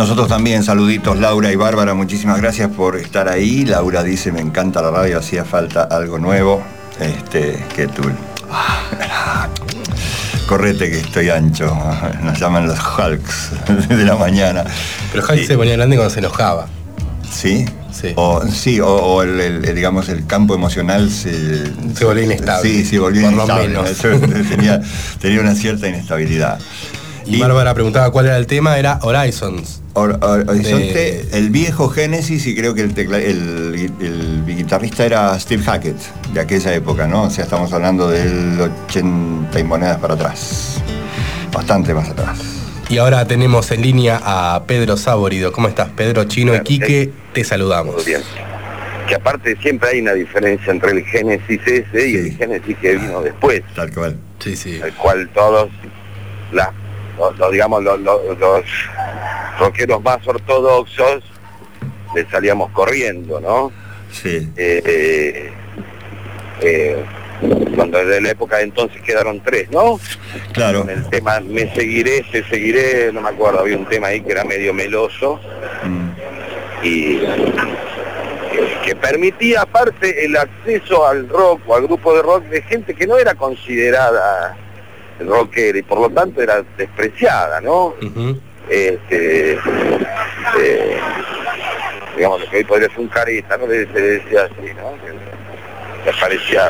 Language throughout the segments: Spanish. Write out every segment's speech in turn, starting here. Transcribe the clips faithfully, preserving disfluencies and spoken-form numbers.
Nosotros también, saluditos Laura y Bárbara, muchísimas gracias por estar ahí. Laura dice, me encanta la radio, hacía falta algo nuevo. Este, que tú... Ah, correte que estoy ancho, nos llaman los Hulks de la mañana. Pero Hulk sí. Se ponía grande cuando se enojaba. ¿Sí? Sí. O, sí, o, o el, el, digamos, el campo emocional se... Se volvió inestable. Sí, se volvió por inestable. Lo menos. tenía, tenía una cierta inestabilidad. Y, y Bárbara preguntaba cuál era el tema, era Horizons. Or, or, Horizonte, de... el viejo Genesis, y creo que el, tecla, el, el, el guitarrista era Steve Hackett, de aquella época, ¿no? O sea, estamos hablando del ochenta y monedas para atrás. Bastante más atrás. Y ahora tenemos en línea a Pedro Saborido. ¿Cómo estás, Pedro? Chino y Quique, te saludamos. Muy bien. Que aparte siempre hay una diferencia entre el Génesis ese sí. y el Génesis que vino después. Tal cual. Sí, sí. Al cual todos, la, los, los, digamos, los, los, los rockeros más ortodoxos le salíamos corriendo, ¿no? Sí. Eh, eh, eh, cuando de la época de entonces quedaron tres, ¿no? Claro. Con el tema Me seguiré, te seguiré, no me acuerdo, había un tema ahí que era medio meloso mm. y que, que permitía aparte el acceso al rock o al grupo de rock de gente que no era considerada rockera y por lo tanto era despreciada, ¿no? Uh-huh. Este, eh, digamos lo que hoy podría ser un careta, ¿no? Se decía así, ¿no? Parecía,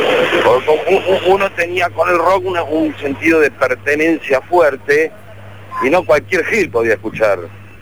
uno tenía con el rock una, un sentido de pertenencia fuerte y no cualquier gil podía escuchar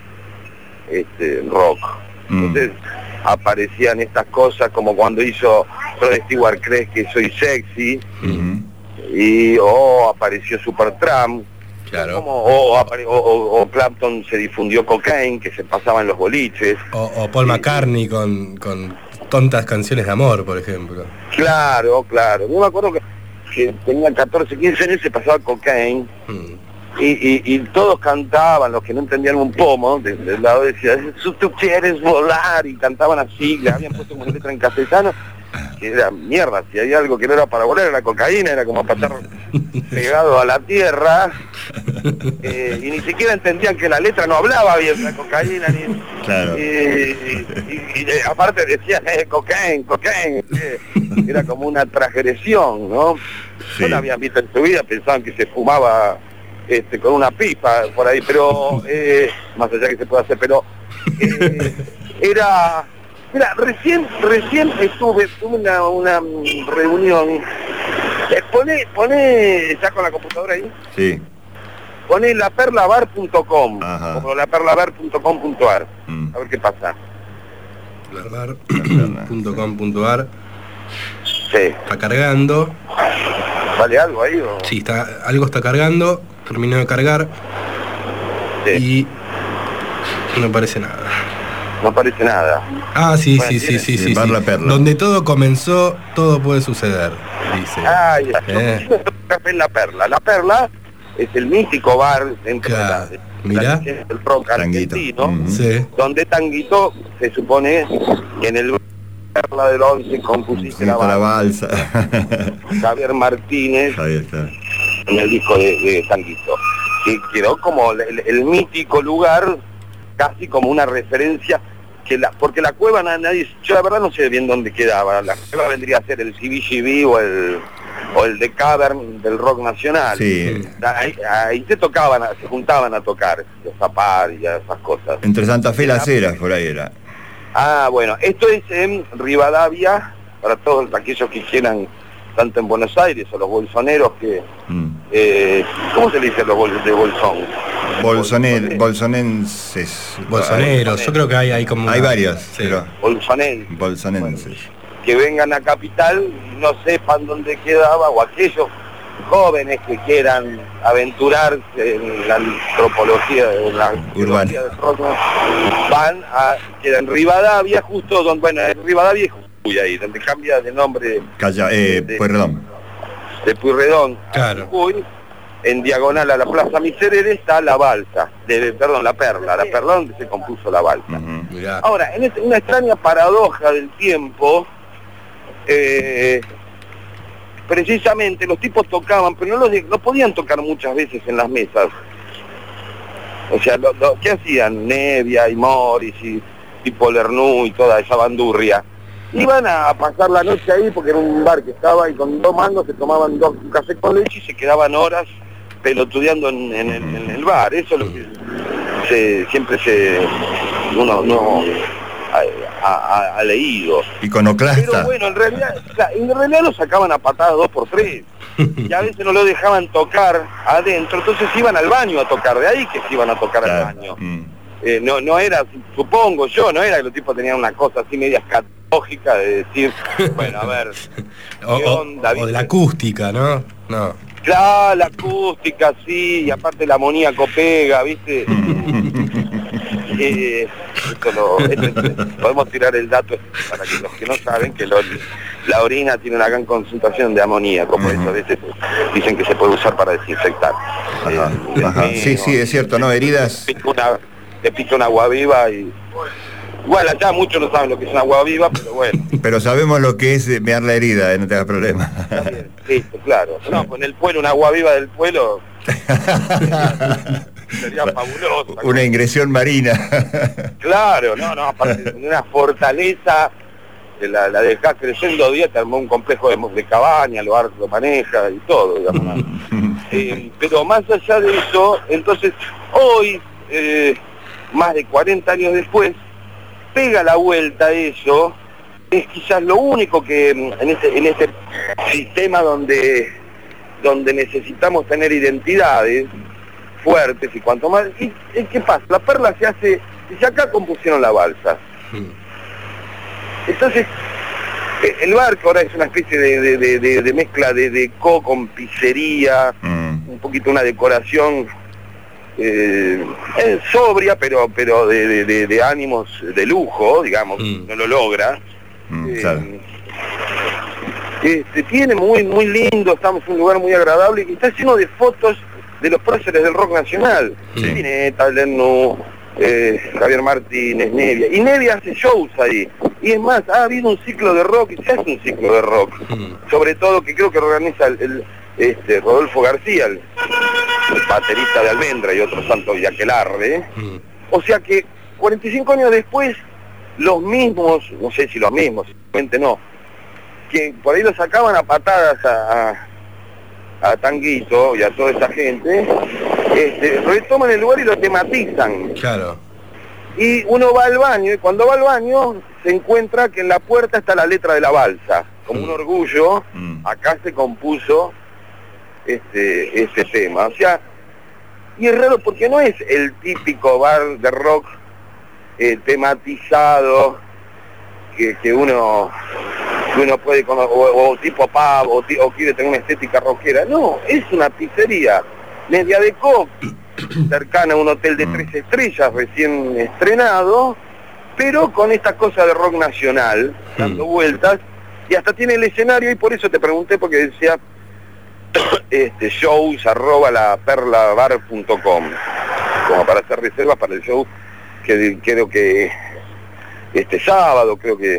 este rock. Mm. Entonces aparecían estas cosas como cuando hizo Rod Stewart Crees que soy sexy, mm-hmm. y o oh, apareció Supertramp, claro. Como, o, o, o, o Clapton se difundió Cocaine, que se pasaba en los boliches. O, o Paul y, McCartney con, con tontas canciones de amor, por ejemplo. Claro, claro. Yo me acuerdo que, que tenía catorce, quince años y se pasaba Cocaine. Hmm. Y, y, y todos cantaban, los que no entendían un pomo, del lado decían, tú quieres volar, y cantaban así, le habían puesto una letra en castellano, que era mierda, si hay algo que no era para volar, era cocaína, era como para estar pegado a la tierra, eh, y ni siquiera entendían que la letra no hablaba bien la cocaína, ni, claro. y, y, y, y aparte decían, eh, cocaine, cocaine, eh, era como una transgresión, ¿no? Sí. No la habían visto en su vida, pensaban que se fumaba este, con una pipa por ahí, pero, eh, más allá que se puede hacer, pero eh, era... Mira, recién, recién estuve, tuve una, una reunión. Eh, pone, pone, ya con la computadora ahí. Sí. Pone la perla bar punto com o la perla bar punto com punto ar. Mm. A ver qué pasa. la perla bar punto com punto ar. Sí. Está cargando. ¿Vale algo ahí o? Sí, está, algo está cargando. Terminó de cargar. Sí. Y no aparece nada. No aparece nada. Ah, sí, bueno, sí, sí, sí, sí, sí. Perla, perla. Donde todo comenzó, todo puede suceder, dice. Ah, ya. Eh. Café en La Perla. La Perla es el mítico bar dentro claro. de la, Mirá. del rock argentino, mm-hmm. sí. donde Tanguito se supone que en el Perla del once compusiste la, la balsa. Javier Martínez, Javier, claro. En el disco de, de Tanguito. Que quedó como el, el mítico lugar, casi como una referencia. Que la, porque la cueva nadie, yo la verdad no sé bien dónde quedaba, la cueva vendría a ser el C B G B o el o el The Cavern del rock nacional. Sí. Ahí, ahí se tocaban, se juntaban a tocar, los zapar y esas cosas. Entre Santa Fe y Las Heras, por ahí era. Ah, bueno, esto es en Rivadavia, para todos aquellos que quieran, tanto en Buenos Aires o los bolsoneros que... Mm. Eh, ¿Cómo se le dice a los bol de bolsón? Bolsoner, bolsonenses. Bolsoneros, yo creo que hay, hay como... Hay una... varios, sí. Pero... Bolsonenses. Bolsonenses. Bueno, que vengan a Capital y no sepan dónde quedaba, o aquellos jóvenes que quieran aventurarse en la antropología, en la urbana, van a... quedan en Rivadavia, justo donde... Bueno, en Rivadavia es Jujuy ahí, donde cambia de nombre... Calla, eh, de, Pueyrredón. De Pueyrredón claro. a Jujuy, en diagonal a la Plaza Miserere está la balsa, de, perdón, la perla, la perla donde se compuso la balsa. Uh-huh. Ahora, en este, una extraña paradoja del tiempo, eh, precisamente los tipos tocaban, pero no, los, no podían tocar muchas veces en las mesas. O sea, lo, lo, ¿qué hacían? Nevia y Morris y tipo Lernú y toda esa bandurria. Iban a pasar la noche ahí porque era un bar que estaba y con dos mangos se tomaban dos, un café con leche y se quedaban horas pelotudeando en, en, el, en el bar. Eso es lo que se, siempre se uno no ha, ha, ha leído. Iconoclasta. Pero bueno, en realidad, o sea, en realidad lo sacaban a patadas dos por tres. Y a veces no lo dejaban tocar adentro, entonces iban al baño a tocar, de ahí que se iban a tocar claro. al baño. Mm. Eh, no, no era, supongo yo, no era que los tipos tenían una cosa así media escatológica de decir, bueno, a ver, o, onda, o de la acústica, ¿no? No. Claro, la acústica, sí, y aparte el amoníaco pega, ¿viste? eh, esto lo, esto, podemos tirar el dato para que los que no saben que lo, la orina tiene una gran concentración de amoníaco, por eso a veces dicen que se puede usar para desinfectar. Ajá, eh, ajá. Eh, sí, sí, es cierto, ¿no? Heridas... Te pica una, te pica una agua viva y... Igual allá muchos no saben lo que es una agua viva, pero bueno. Pero sabemos lo que es mear la herida, eh, no te hagas problema. Está bien, listo, claro. No, pues en el pueblo, una agua viva del pueblo... sería, sería fabuloso. Una ingresión marina. Claro, no, no, aparte de una fortaleza, de la, la dejás creciendo día, te armó un complejo de, de cabaña, lo, lo maneja y todo, digamos. eh, pero más allá de eso, entonces, hoy, eh, más de cuarenta años después, pega la vuelta eso, es quizás lo único que en este, en este sistema donde, donde necesitamos tener identidades fuertes y cuanto más... ¿Y, y qué pasa? La perla se hace... Si acá compusieron la balsa. Entonces, el barco ahora es una especie de, de, de, de, de mezcla de deco con pizzería, mm. un poquito una decoración... Eh, es sobria, pero pero de, de, de, de ánimos de lujo, digamos, mm. no lo logra. Mm, eh, claro. este, tiene muy muy lindo, estamos en un lugar muy agradable y está lleno de fotos de los próceres del rock nacional. Sí. Spinetta, Lernú, eh, Javier Martínez, Nevia. Y Nevia hace shows ahí. Y es más, ha habido un ciclo de rock, y se hace un ciclo de rock. Mm. Sobre todo que creo que organiza el, el este, Rodolfo García, el, el baterista de Almendra y otro santo Villaquelarre. Mm. O sea que cuarenta y cinco años después, los mismos, no sé si los mismos, simplemente no, que por ahí lo sacaban a patadas a, a, a Tanguito y a toda esa gente, este, retoman el lugar y lo tematizan. Claro. Y uno va al baño, y cuando va al baño se encuentra que en la puerta está la letra de la balsa. Como mm. un orgullo, mm. acá se compuso este, este tema. O sea, y es raro porque no es el típico bar de rock eh, tematizado que, que uno que uno puede conocer, o, o tipo pub, o, o quiere tener una estética rockera. No, es una pizzería media de coca, cercana a un hotel de tres estrellas recién estrenado, pero con esta cosa de rock nacional, dando vueltas, y hasta tiene el escenario, y por eso te pregunté, porque decía este shows arroba la perla bar punto com, como para hacer reservas para el show que creo que este sábado, creo que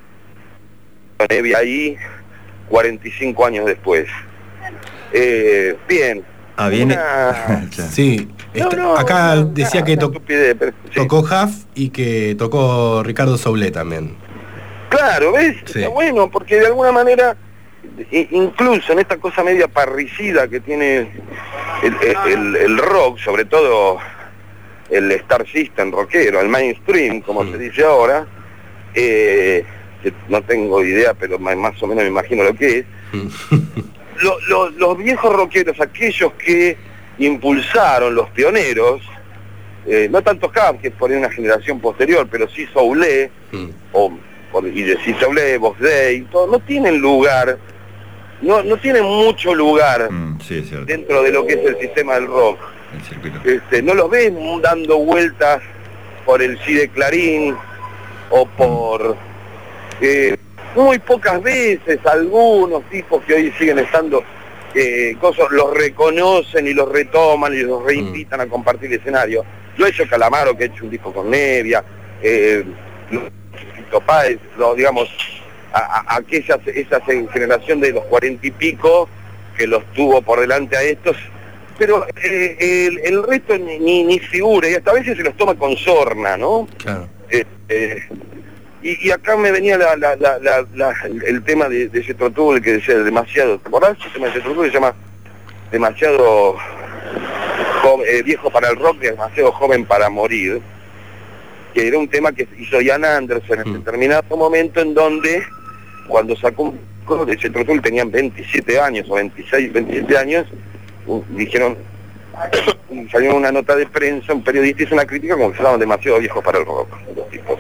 vi ahí cuarenta y cinco años después. Eh, bien. Ah, viene. Una... sí, no, Esta, no, acá no, decía no, que to pero, sí. tocó Huff y que tocó Ricardo Soule también. Claro, ¿ves? Sí. Está bueno, porque de alguna manera, incluso en esta cosa media parricida que tiene el, el, el, el rock, sobre todo el Star System rockero, el mainstream, como mm. se dice ahora, eh, no tengo idea, pero más o menos me imagino lo que es. Lo, lo, los viejos rockeros, aquellos que impulsaron, los pioneros, eh, no tanto Huff, que es por una generación posterior, pero sí Soule, mm. o, o, y de sí Soule, Box Day, todo, no tienen lugar, no, no tienen mucho lugar mm, sí, dentro de lo que es el sistema del rock. Este, no los ves dando vueltas por el C I D E Clarín o por... Eh, muy pocas veces algunos tipos que hoy siguen estando eh, cosas, los reconocen y los retoman y los reinvitan mm. a compartir el escenario. Lo ha hecho Calamaro, que ha hecho un disco con Nevia, eh, Páez, los, digamos, a, a, aquella esa generación de los cuarenta y pico que los tuvo por delante a estos, pero eh, el, el resto ni, ni, ni figura, y hasta a veces se los toma con sorna, ¿no? Claro. Eh, eh, y, y acá me venía la, la, la, la, la, el tema de, de Jethro Tull, que decía demasiado, ¿te acordás? El tema de Jethro Tull se llama demasiado joven, eh, viejo para el rock, demasiado joven para morir, que era un tema que hizo Ian Anderson en mm. determinado momento, en donde cuando sacó un disco de Jethro Tull tenían veintisiete años o veintiséis, veintisiete años, uh, dijeron, salió una nota de prensa, un periodista hizo una crítica como que estaban demasiado viejos para el rock, los tipos.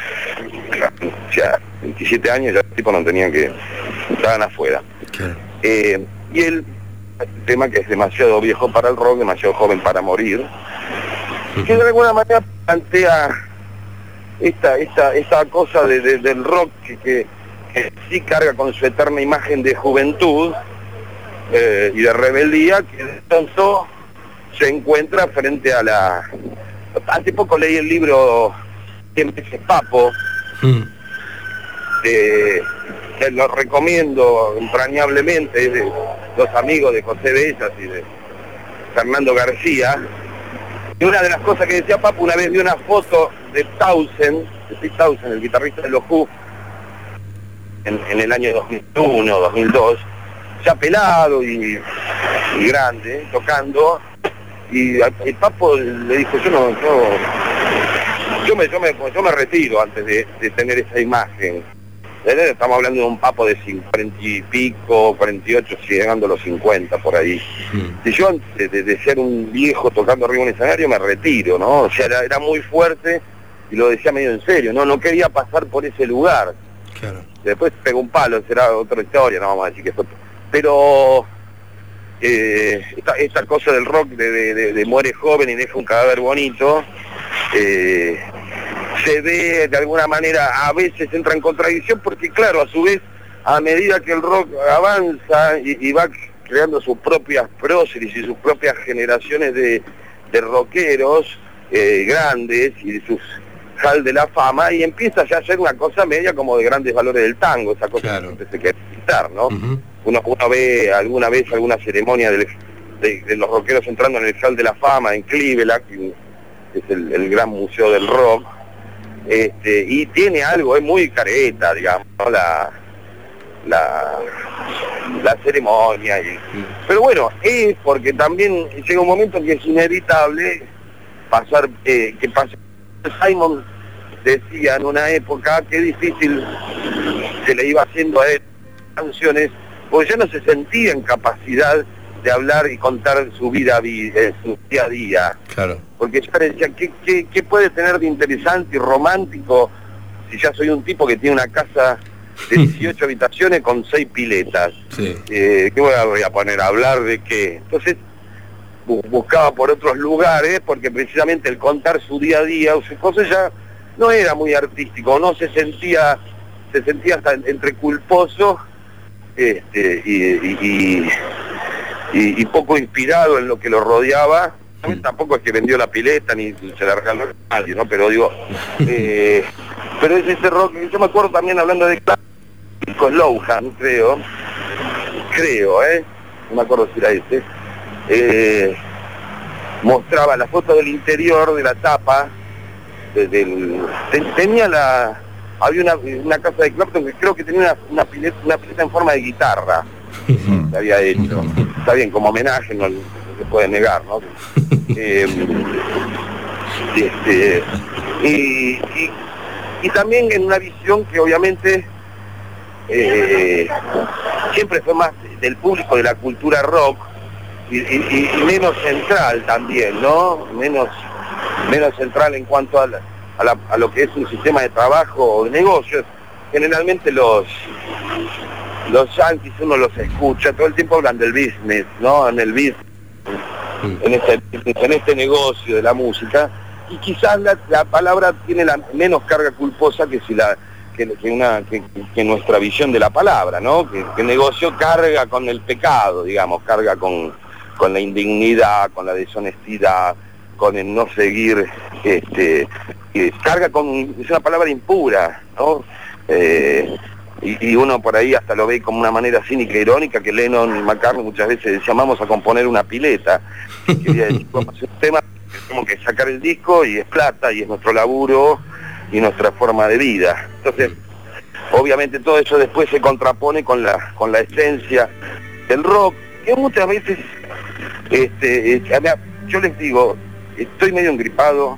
O sea, veintisiete años ya los tipos no tenían que, estaban afuera. Okay. Eh, y el, el tema que es demasiado viejo para el rock, demasiado joven para morir, que de alguna manera plantea esta esta esta cosa de, de, del rock que, que, que sí carga con su eterna imagen de juventud eh, y de rebeldía, que de pronto se encuentra frente a la... Hace poco leí el libro Cien veces Papo, mm. de, que lo recomiendo entrañablemente, es de los amigos de José Bellas y de Fernando García. Y una de las cosas que decía Papo, una vez vi una foto de Townshend, de Pete Townshend, el guitarrista de los Who, en, en el año dos mil uno, dos mil dos, ya pelado y, y grande, tocando, y el Papo le dijo, yo no, yo, yo, me, yo, me, yo me retiro antes de, de tener esa imagen. Estamos hablando de un Papo de cuarenta y pico, cuarenta y ocho, llegando a los cincuenta por ahí. Mm. Y yo antes de, de ser un viejo tocando arriba en un escenario me retiro, ¿no? O sea, era, era muy fuerte y lo decía medio en serio, ¿no? No quería pasar por ese lugar. Claro. Después pegó un palo, será otra historia, no vamos a decir que fue... Pero eh, esta, esta cosa del rock de, de, de, de muere joven y deja un cadáver bonito, eh, se ve de alguna manera, a veces entra en contradicción, porque claro, a su vez, a medida que el rock avanza y, y va creando sus propias próceres y sus propias generaciones de, de rockeros eh, grandes y de sus hall de la fama, y empieza ya a ser una cosa media como de grandes valores del tango, esa cosa claro. que se quiere quitar, ¿no? Uh-huh. Uno, uno ve alguna vez alguna ceremonia de, de, de los rockeros entrando en el hall de la fama en Cleveland, que es el, el gran museo del rock, este, y tiene algo, es muy careta, digamos, ¿no? la, la, la ceremonia, y, pero bueno, es porque también llega un momento que es inevitable pasar, eh, que pase. Simon decía en una época que difícil se le iba haciendo a él canciones, porque ya no se sentía en capacidad de hablar y contar su vida, eh, su día a día. Claro. Porque yo decía, ¿qué, qué, ¿qué puede tener de interesante y romántico si ya soy un tipo que tiene una casa de dieciocho habitaciones con seis piletas? Sí. Eh, ¿Qué voy a poner a hablar de qué? Entonces bu buscaba por otros lugares, porque precisamente el contar su día a día o sus cosas ya no era muy artístico, no se sentía, se sentía hasta entre culposo este, y, y, y, y, y poco inspirado en lo que lo rodeaba. Sí. Tampoco es que vendió la pileta ni se la regaló a nadie, ¿no? Pero digo, eh, pero es ese rock, yo me acuerdo también hablando de con Lohan, creo, creo, ¿eh? No me acuerdo si era ese, eh, mostraba la foto del interior de la tapa, de, del, ten, tenía la, había una, una casa de Clapton que creo que tenía una, una, pileta, una pileta en forma de guitarra, que había hecho, está bien, como homenaje, no, no se puede negar, ¿no? Eh, este, y, y, y también en una visión que obviamente eh, siempre fue más del público de la cultura rock y, y, y menos central también, ¿no? Menos, menos central en cuanto a, la, a, la, a lo que es un sistema de trabajo o de negocios. Generalmente los los yankees uno los escucha, todo el tiempo hablan del business, ¿no? En el business, en este, en este negocio de la música, y quizás la, la palabra tiene la menos carga culposa que si la que, que una que, que nuestra visión de la palabra, ¿no? Que, que el negocio carga con el pecado, digamos, carga con, con la indignidad, con la deshonestidad, con el no seguir, este, eh, carga con, es una palabra impura, ¿no? Eh, y, y uno por ahí hasta lo ve como una manera cínica e irónica, que Lennon y McCartney muchas veces decían, vamos a componer una pileta. Quería decir, vamos a hacer un tema, tenemos que sacar el disco y es plata, y es nuestro laburo y nuestra forma de vida. Entonces, obviamente todo eso después se contrapone con la con la esencia del rock, que muchas veces, este, yo les digo, estoy medio engripado,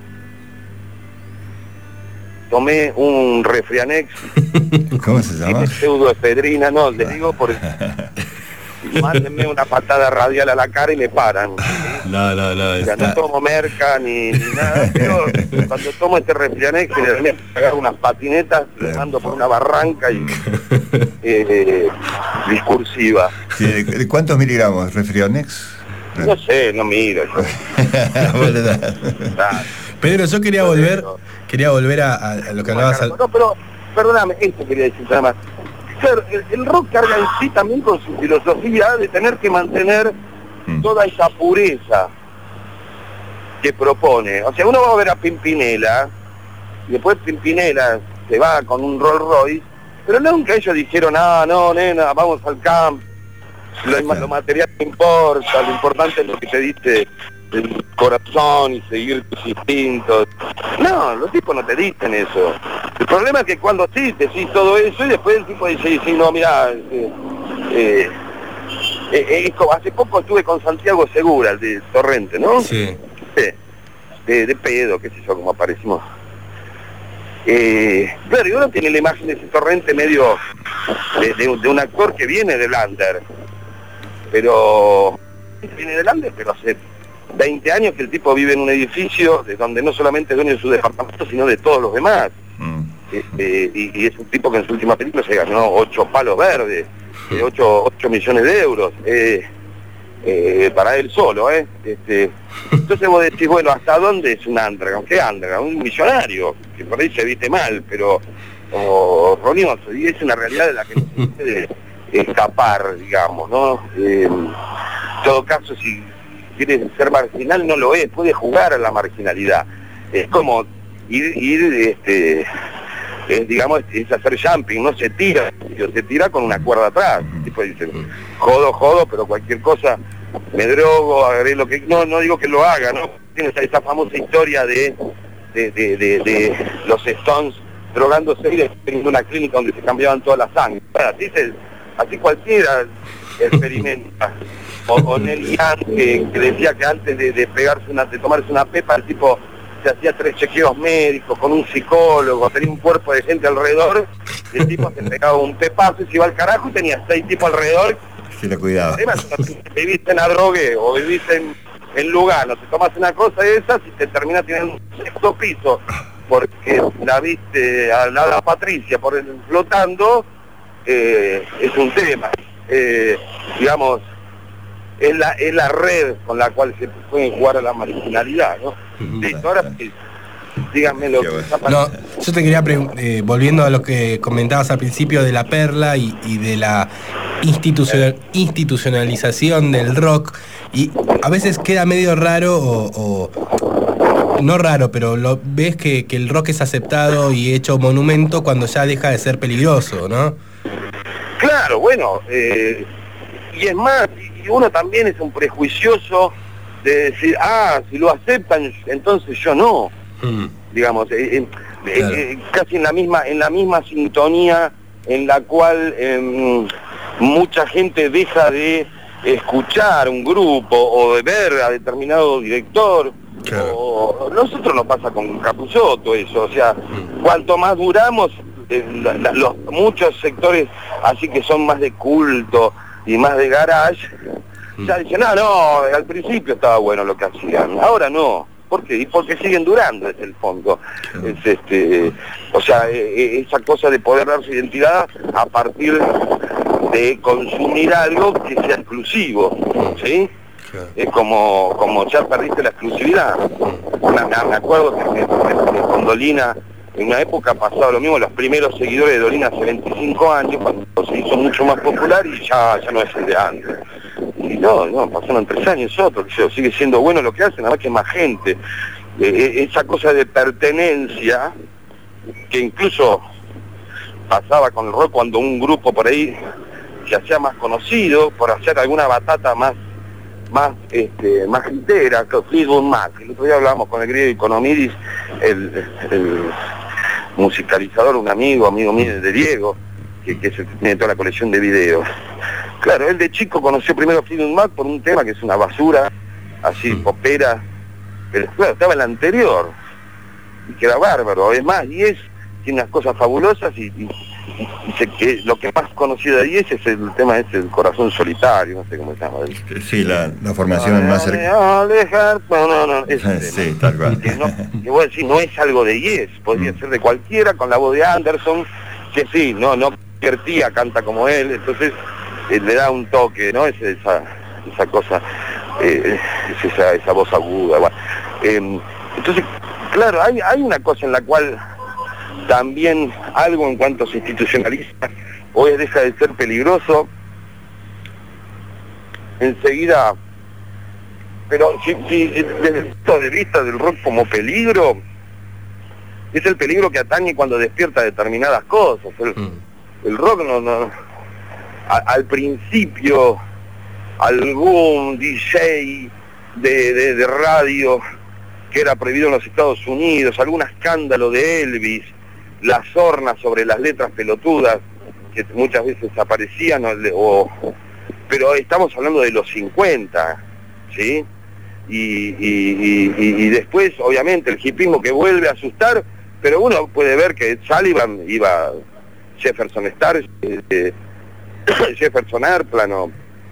tomé un Refrianex. ¿Cómo se llama? Pseudoefedrina, no, les digo porque mándenme una patada radial a la cara y me paran. No, no, no. O sea, está... no tomo merca ni, ni nada, pero cuando tomo este Refrianex me agarro unas patinetas, le mando por una barranca y eh, discursiva. Sí, ¿de cuántos miligramos Refrianex? No sé, no miro. Pedro, yo quería volver, quería volver a, a lo que hablabas. Al... No, pero, perdóname, esto quería decir nada más. El, el rock carga en sí también con su filosofía de tener que mantener toda esa pureza que propone. O sea, uno va a ver a Pimpinela, y después Pimpinela se va con un Rolls Royce, pero nunca ellos dijeron, ah, no, nena, vamos al campo, lo, lo material no importa, lo importante es lo que te dice el corazón y seguir tus instintos. No, los tipos no te dicen eso. El problema es que cuando sí decís todo eso y después el tipo dice, sí, no, mirá, eh, eh, eh, eh, hace poco estuve con Santiago Segura, el de Torrente, ¿no? Sí. Sí. De, de pedo, qué sé yo, como aparecimos. Eh, claro, y uno tiene la imagen de ese Torrente medio de, de, de un actor que viene del under, pero viene del under, pero hace veinte años que el tipo vive en un edificio de donde no solamente es dueño de su departamento, sino de todos los demás. Mm. Este, y, y es un tipo que en su última película se ganó ocho palos verdes, eh, ocho, ocho millones de euros, eh, eh, para él solo, ¿eh? Este, entonces vos decís, bueno, ¿hasta dónde es un underground? ¿Qué underground? Un millonario, que por ahí se viste mal, pero horroroso, y es una realidad de la que no se puede escapar, digamos, ¿no? Eh, en todo caso, si quiere ser marginal, no lo es, puede jugar a la marginalidad. Es como ir, ir este, es, digamos, es hacer jumping, no se tira, se tira con una cuerda atrás. El tipo dice, jodo, jodo, pero cualquier cosa, me drogo, haré lo que... No, no digo que lo haga, ¿no? Tiene esa, esa famosa historia de, de, de, de, de los Stones drogándose y teniendo una clínica donde se cambiaban toda la sangre. Así, se, así cualquiera experimenta. O, o Nelly Young, que, que decía que antes de, de pegarse una, de tomarse una pepa, el tipo se hacía tres chequeos médicos con un psicólogo, tenía un cuerpo de gente alrededor, y el tipo se pegaba un pepazo y se iba al carajo y tenía seis tipos alrededor. Se lo cuidaba. Además, viviste en Adrogué o viviste en, en Lugano, te tomas una cosa de esas y te termina teniendo un sexto piso, porque la viste a la, a la Patricia por el, flotando, eh, es un tema. Eh, digamos, es la, es la red con la cual se puede jugar a la marginalidad, ¿no? Listo, ahora sí, díganme lo que está pasando. No, yo te quería preguntar, eh, volviendo a lo que comentabas al principio de la perla y, y de la institucional, institucionalización del rock, y a veces queda medio raro o, o no raro, pero lo ves que, que el rock es aceptado y hecho monumento cuando ya deja de ser peligroso, ¿no? Claro, bueno, eh, y es más, y uno también es un prejuicioso de decir, ah, si lo aceptan, entonces yo no. Mm. Digamos, eh, eh, claro. eh, casi en la misma, en la misma sintonía en la cual eh, mucha gente deja de escuchar un grupo o de ver a determinado director. Claro. O, nosotros nos pasa con Capusotto eso, o sea, mm. cuanto más duramos, eh, la, la, los muchos sectores así que son más de culto y más de garage, ya dicen, no, no, al principio estaba bueno lo que hacían, ahora no. ¿Por qué? Y porque siguen durando, es el fondo. Claro. Es este, o sea, eh, esa cosa de poder dar su identidad a partir de consumir algo que sea exclusivo, ¿sí? Claro. Es como, como ya perdiste la exclusividad. Una, me acuerdo que, que, que con Dolina, en una época pasaba lo mismo, los primeros seguidores de Dolina hace veinticinco años, cuando se hizo mucho más popular y ya, ya no es el de antes. Y no, no, pasaron tres años otros, que sigue siendo bueno lo que hacen, nada más que más gente. Eh, esa cosa de pertenencia, que incluso pasaba con el rock cuando un grupo por ahí se hacía más conocido, por hacer alguna batata más más este, más gritera, que Fleetwood Mac. El otro día hablábamos con el griego Economidis, el, el musicalizador, un amigo, amigo mío de Diego, que, que es el que tiene toda la colección de videos. Claro, él de chico conoció primero a Fleetwood Mac por un tema que es una basura, así, popera, pero claro, estaba el anterior, y que era bárbaro, es más, y es, tiene unas cosas fabulosas, y, y, y sé que lo que más conocido de ahí es, es el tema ese, el corazón solitario, no sé cómo se llama. Sí, la, la formación no, más cercana. Alejar, no, no, no, ese sí, tema. tal cual. Y que, no, que voy a decir, no es algo de Yes, podría mm. ser de cualquiera, con la voz de Anderson, que sí, no, no cualquier tía canta como él, entonces eh, le da un toque, ¿no? Es esa, esa cosa, eh, es esa, esa voz aguda. Bueno. Eh, entonces, claro, hay, hay una cosa en la cual también algo en cuanto se institucionaliza, hoy deja de ser peligroso, enseguida, pero si, si, desde el punto de vista del rock como peligro, es el peligro que atañe cuando despierta determinadas cosas. El, mm. el rock no, no a, al principio algún D J de, de, de radio que era prohibido en los Estados Unidos, algún escándalo de Elvis, la sorna sobre las letras pelotudas que muchas veces aparecían, o, o, pero estamos hablando de los cincuenta, ¿sí? Y, y, y, y después, obviamente, el hipismo que vuelve a asustar, pero uno puede ver que Sullivan iba, Jefferson Starr, eh, Jefferson Airplane, o,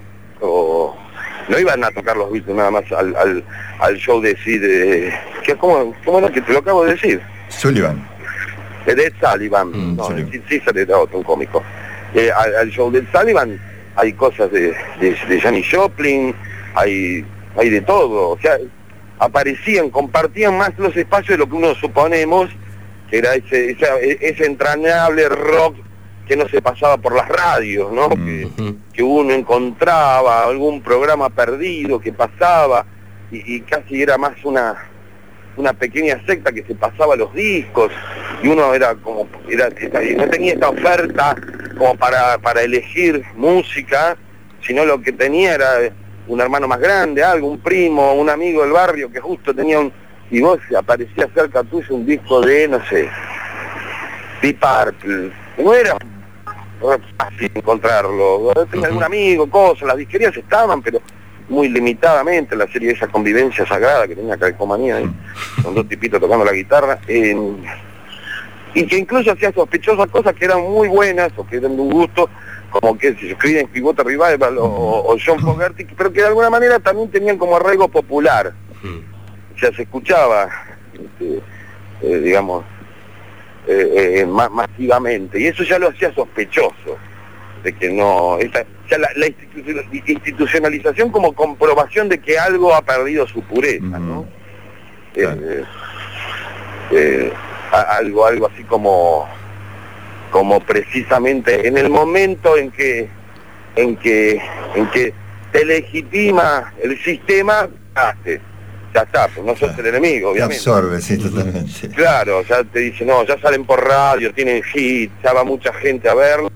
o no iban a tocar los Beatles nada más al, al, al show de Sid, eh, que ¿cómo, ¿cómo era que te lo acabo de decir? Sullivan. De Sullivan, mm, no, Sullivan. Sí, sí, sale de otro, un cómico. Eh, al, al show de Sullivan hay cosas de, de, de Janis Joplin, hay, hay de todo, o sea, aparecían, compartían más los espacios de lo que uno suponemos, que era ese, ese, ese entrañable rock que no se pasaba por las radios, ¿no? Mm. Que, que uno encontraba algún programa perdido que pasaba, y, y casi era más una una pequeña secta que se pasaba los discos, y uno era como, era, no tenía esta oferta como para, para elegir música, sino lo que tenía era un hermano más grande, algo, un primo, un amigo del barrio que justo tenía un, y vos aparecía cerca tuyo un disco de, no sé, Deep Purple, no era fácil encontrarlo, tenía algún amigo, cosas, las disquerías estaban, pero muy limitadamente, la serie de esa Convivencia Sagrada que tenía calcomanía, ¿eh? Con dos tipitos tocando la guitarra, eh, y que incluso hacía sospechosas cosas que eran muy buenas o que eran de un gusto, como que se escriben Pivota Revival o, o John Fogerty, pero que de alguna manera también tenían como arraigo popular, o sea, se escuchaba, este, eh, digamos, eh, eh, más masivamente, y eso ya lo hacía sospechoso, de que no, esta, o sea, la, la institucionalización como comprobación de que algo ha perdido su pureza, ¿no? Claro. Eh, eh, algo, algo así como, como precisamente en el momento en que, en que, en que te legitima el sistema, hace, ya está, pues no sos claro. El enemigo, obviamente. Te absorbe, sí, totalmente. Claro, ya te dice, no, ya salen por radio, tienen hit, ya va mucha gente a verlo.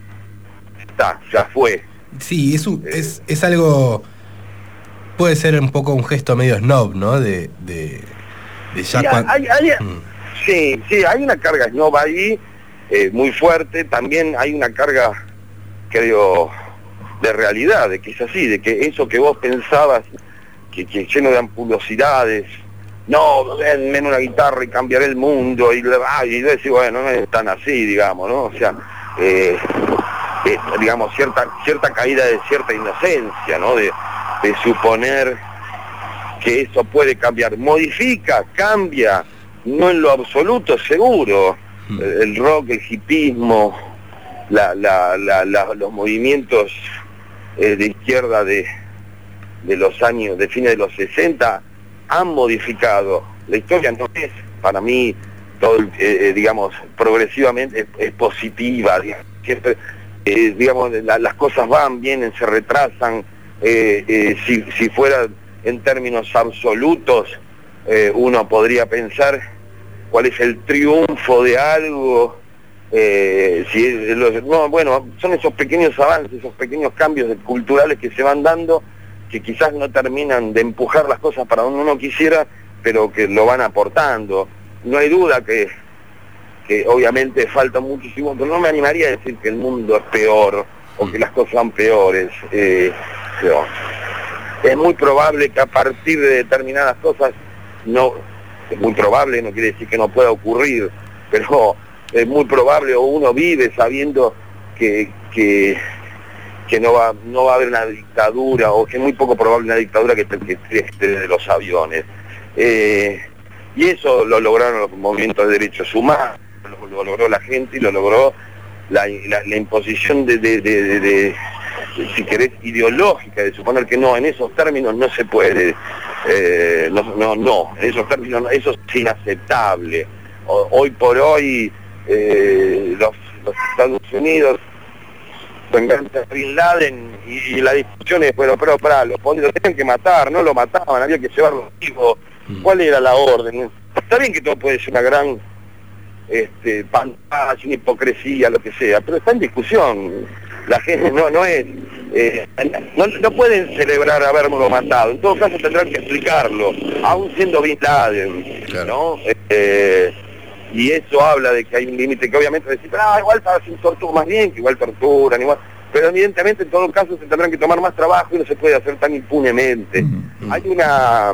Ya fue. Sí, es, un, eh. es, es algo, puede ser un poco un gesto medio snob, ¿no? De, de, de ya sí, cuando... hay, hay, mm. sí, sí, hay una carga snob ahí, eh, muy fuerte, también hay una carga, creo, de realidad, de que es así, de que eso que vos pensabas, que, que lleno de ampulosidades, no, denme una guitarra y cambiaré el mundo, y, y decir, bueno, no es tan así, digamos, ¿no? O sea, eh, Eh, digamos, cierta cierta caída de cierta inocencia, ¿no? De, de suponer que eso puede cambiar. Modifica, cambia, no en lo absoluto, seguro. Mm. El, el rock, el hipismo, la, la, la, la, los movimientos eh, de izquierda de, de los años, de fines de los sesenta, han modificado. La historia no es, para mí, todo, eh, digamos, progresivamente es, es positiva, digamos, siempre... Eh, digamos, la, las cosas van, vienen, se retrasan, eh, eh, si, si fuera en términos absolutos, eh, uno podría pensar cuál es el triunfo de algo, Eh, si los, no, bueno, son esos pequeños avances, esos pequeños cambios culturales que se van dando, que quizás no terminan de empujar las cosas para donde uno quisiera, pero que lo van aportando. No hay duda que, que obviamente falta muchísimo, pero no me animaría a decir que el mundo es peor o que las cosas son peores. Eh, pero es muy probable que a partir de determinadas cosas, no, es muy probable, no quiere decir que no pueda ocurrir, pero es muy probable, o uno vive sabiendo que, que, que no va no va a haber una dictadura, o que es muy poco probable una dictadura que esté de los aviones. Eh, y eso lo lograron los movimientos de derechos humanos, lo, lo logró la gente y lo logró la, la, la imposición de, de, de, de, de, de, si querés, ideológica, de suponer que no, en esos términos no se puede, eh, no, no, no, en esos términos no, eso es inaceptable. O, hoy por hoy eh, los, los Estados Unidos enganchan a Bin Laden y, y la discusión es, bueno, pero para, lo, lo tenían que matar, no lo mataban, había que llevarlo vivo. ¿Cuál era la orden? Está bien que todo puede ser una gran este, pantalla, una hipocresía, lo que sea, pero está en discusión. La gente no, no es, eh, no, no pueden celebrar haberlo matado, en todo caso tendrán que explicarlo, aún siendo Bin Laden, claro. ¿No? Eh, y eso habla de que hay un límite que obviamente decir, ah, igual estaba sin tortura, más bien que igual torturan, igual, pero evidentemente en todo caso se tendrán que tomar más trabajo y no se puede hacer tan impunemente. Mm-hmm. Hay una...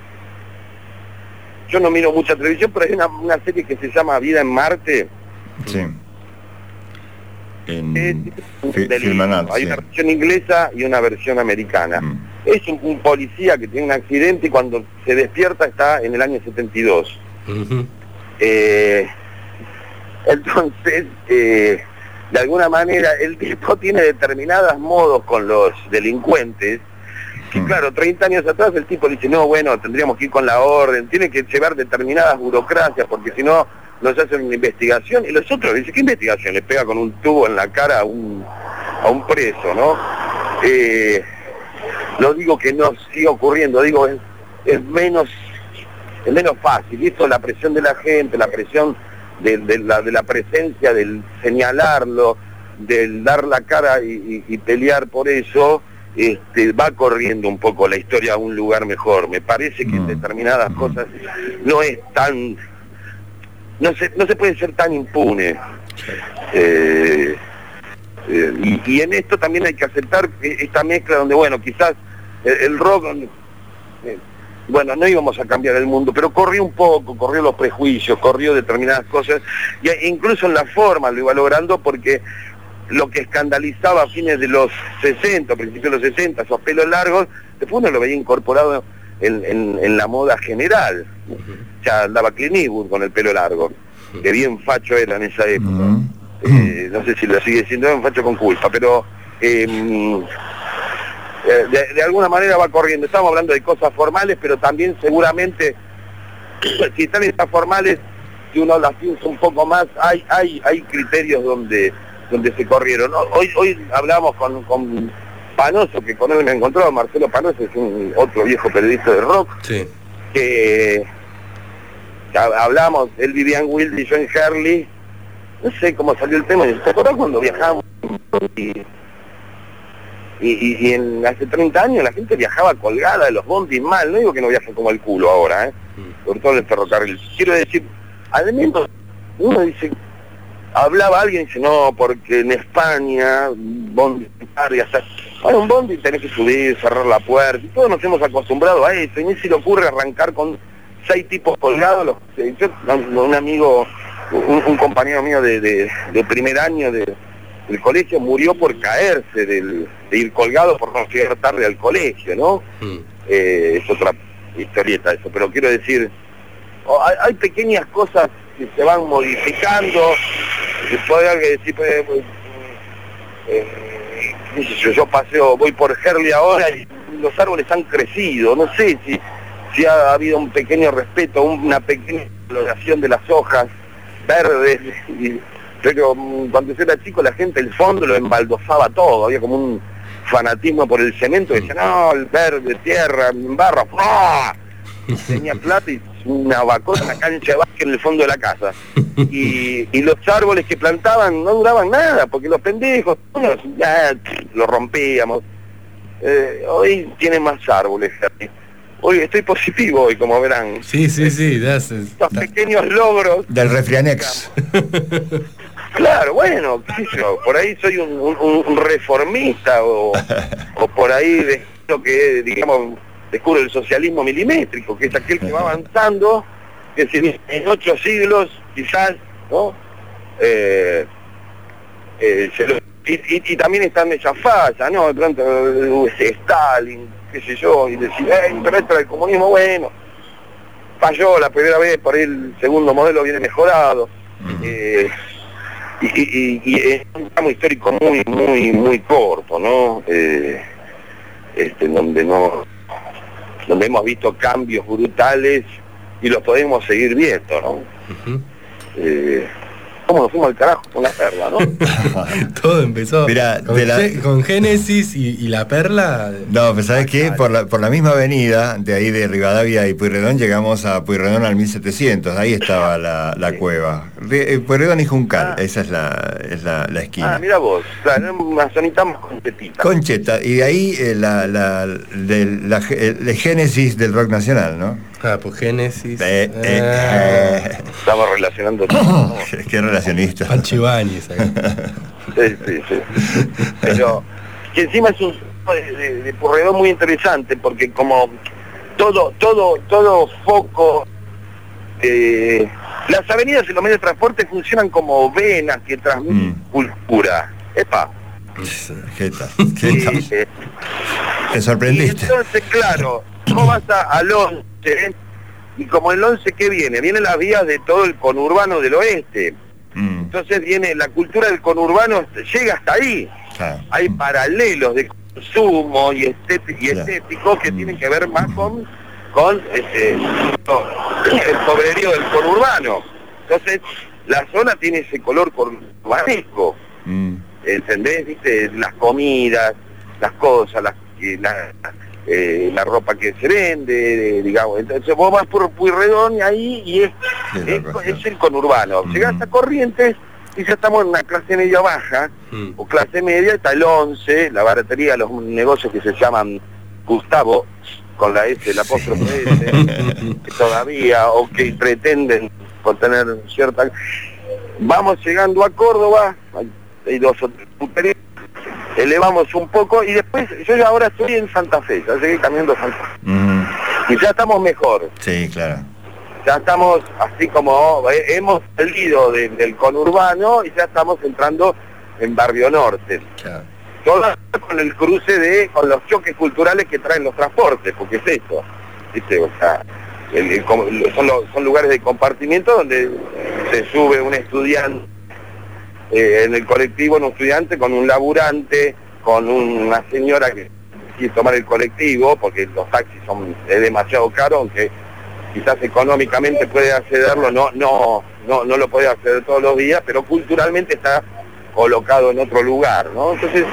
Yo no miro mucha televisión, pero hay una, una serie que se llama Vida en Marte. Sí. En es Filmanat, hay sí. Una versión inglesa y una versión americana. Mm. Es un, un policía que tiene un accidente y cuando se despierta está en el año setenta y dos. Uh-huh. Eh, entonces, eh, de alguna manera, el tipo tiene determinados modos con los delincuentes. Y claro, treinta años atrás el tipo dice, no, bueno, tendríamos que ir con la orden, tiene que llevar determinadas burocracias, porque si no, nos hacen una investigación. Y los otros dicen, ¿qué investigación? Le pega con un tubo en la cara a un, a un preso, ¿no? Eh, no digo que no siga ocurriendo, digo, es, es menos es menos fácil. Y esto, la presión de la gente, la presión de, de, la, de la presencia, del señalarlo, del dar la cara y, y, y pelear por eso, Este, va corriendo un poco la historia a un lugar mejor. Me parece que en determinadas cosas no es tan, no se, no se puede ser tan impune. Eh, eh, y, y en esto también hay que aceptar esta mezcla donde, bueno, quizás el, el rock, eh, bueno, no íbamos a cambiar el mundo, pero corrió un poco, corrió los prejuicios, corrió determinadas cosas, y incluso en la forma lo iba logrando, porque lo que escandalizaba a fines de los sesenta, principios de los sesenta, esos pelos largos, después uno lo veía incorporado en, en, en la moda general. Uh-huh. Ya andaba Clint Eastwood con el pelo largo, uh-huh. que bien facho era en esa época. Uh-huh. eh, no sé si lo sigue siendo, un facho con culpa, pero eh, de, de alguna manera va corriendo. Estamos hablando de cosas formales, pero también seguramente, si están estas formales, si uno las piensa un poco más, hay, hay, hay criterios donde... donde se corrieron. Hoy hoy hablamos con, con Panoso, que con él me encontró, Marcelo Panoso, es un otro viejo periodista de rock, sí. que, que hablamos, él vivía en Wilde y yo en Herley, no sé cómo salió el tema, ¿te acordás cuando viajábamos? Y, y, y en, hace treinta años la gente viajaba colgada de los bondis mal, no digo que no viajen como el culo ahora, ¿eh? Mm. Sobre todo en el ferrocarril. Quiero decir, al menos uno dice... Hablaba alguien y dice, no, porque en España, bondi, bueno, un bondi tenés que subir, cerrar la puerta, y todos nos hemos acostumbrado a eso, y ni se le ocurre arrancar con seis tipos colgados. Los, yo, un amigo, un, un compañero mío de, de, de primer año de, del colegio murió por caerse, del, de ir colgado por no llegar tarde al colegio, ¿no? Mm. Eh, es otra historieta eso, pero quiero decir, oh, hay, hay pequeñas cosas que se van modificando. Podría decir, pues, pues, eh, yo, yo paseo, voy por Herley ahora y los árboles han crecido, no sé si, si ha habido un pequeño respeto, una pequeña coloración de las hojas verdes, y, pero cuando yo era chico la gente el fondo lo embaldosaba todo, había como un fanatismo por el cemento, que decía, no, el verde, tierra, barro, ¡ah! tenía plata y una vacona, una cancha de básquet en el fondo de la casa. Y, y los árboles que plantaban no duraban nada, porque los pendejos, unos, ya, los rompíamos. Eh, hoy tiene más árboles. Hoy estoy positivo hoy, como verán. Sí, sí, sí. That's, Los pequeños logros. Del Refrianex. Claro, bueno, qué sé yo, por ahí soy un, un, un reformista o, o por ahí de lo que, digamos, descubre el socialismo milimétrico, que es aquel que va avanzando, que si en ocho siglos, quizás, ¿no? Eh, eh, se lo, y, y, y también están de esa falla, ¿no? De pronto, uh, Stalin, qué sé yo, y decir, eh, pero esto del comunismo, bueno, falló la primera vez, por ahí el segundo modelo viene mejorado. Eh, y, y, y, y es un tramo histórico muy, muy, muy corto, ¿no? Eh, este, donde no, donde hemos visto cambios brutales y los podemos seguir viendo, ¿no? Uh-huh. eh, ¿Cómo nos fuimos al carajo con la perla, no? Todo empezó Mirá, con, de la... con Génesis y, y la perla. No, pues ¿sabes qué? Por la, por la misma avenida, de ahí de Rivadavia y Pueyrredón, llegamos a Pueyrredón al mil setecientos, ahí estaba la, la sí. cueva. De, Pueyrredón y Juncal, ah. esa es la, es la, la esquina. Ah, mira vos, claro, una zonita más conchetita. Concheta, y de ahí eh, la, la, de, la, el Génesis del rock nacional, ¿no? Ah, pues Génesis. Eh, eh, eh. Estamos relacionando todo. Qué relacionista. Panchivani, ¿sabes? Sí, sí, sí. Pero que encima es un de, de, de Pueyrredón muy interesante, porque como todo, todo, todo foco, eh, las avenidas y los medios de transporte funcionan como venas que transmiten mm. cultura. Epa. Jeta, jeta. Sí, eh. Te sorprendiste. Y entonces, claro, vos vas a, al once, y como el once, ¿qué viene? Vienen las vías de todo el conurbano del oeste. Mm. Entonces viene la cultura del conurbano, llega hasta ahí. Claro. Hay mm. paralelos de consumo y, estéti y claro. estéticos que mm. tienen que ver más con, con este, el pobrerío del conurbano. Entonces, la zona tiene ese color cornubanesco. Mm. ¿Entendés? ¿Viste? Las comidas, las cosas, las, la, eh, la ropa que se vende, digamos. Entonces vos vas por Pueyrredón y ahí y es, es, es el conurbano. Mm. Llegás a Corrientes y ya estamos en una clase media baja, mm. o clase media, está el once, la baratería, los negocios que se llaman Gustavo, con la S, la apóstrofe sí. S, que todavía, o que pretenden por tener cierta... Vamos llegando a Córdoba, hay dos o tres puterías, elevamos un poco y después, yo ya ahora estoy en Santa Fe, ya llegué caminando a Santa Fe. Mm. Y ya estamos mejor. Sí, claro. Ya estamos así como, eh, hemos salido de, del conurbano y ya estamos entrando en Barrio Norte. Claro. Todo con el cruce de, con los choques culturales que traen los transportes, porque es eso, ¿viste? O sea, el, el, son, los, son lugares de compartimiento donde se sube un estudiante eh, en el colectivo, un estudiante con un laburante, con una señora que quiere tomar el colectivo, porque los taxis son es demasiado caro, aunque quizás económicamente puede accederlo, no, no, no, no lo puede acceder todos los días, pero culturalmente está colocado en otro lugar, ¿no? Entonces,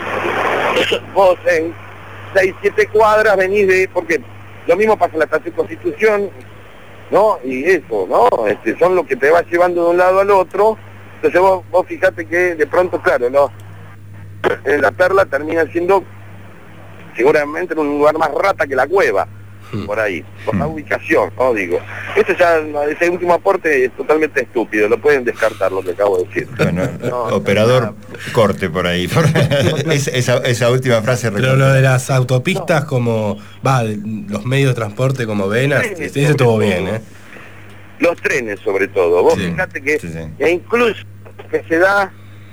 vos en seis, siete cuadras venís de, porque lo mismo pasa en la estación Constitución, ¿no? Y eso, ¿no? Este, son lo que te va llevando de un lado al otro. Entonces vos, vos fijate que de pronto, claro, ¿no? En la Perla termina siendo seguramente en un lugar más rata que la Cueva, hmm. por ahí, por hmm. la ubicación, ¿no? Digo, esto ya, ese último aporte es totalmente estúpido, lo pueden descartar lo que acabo de decir. Bueno, no, operador, no, corte por ahí, por esa, esa última frase. Pero lo de las autopistas no. como, va, los medios de transporte como venas, ese estuvo bien, ¿eh? Los trenes sobre todo, vos sí, fíjate que sí, sí. E incluso que se da,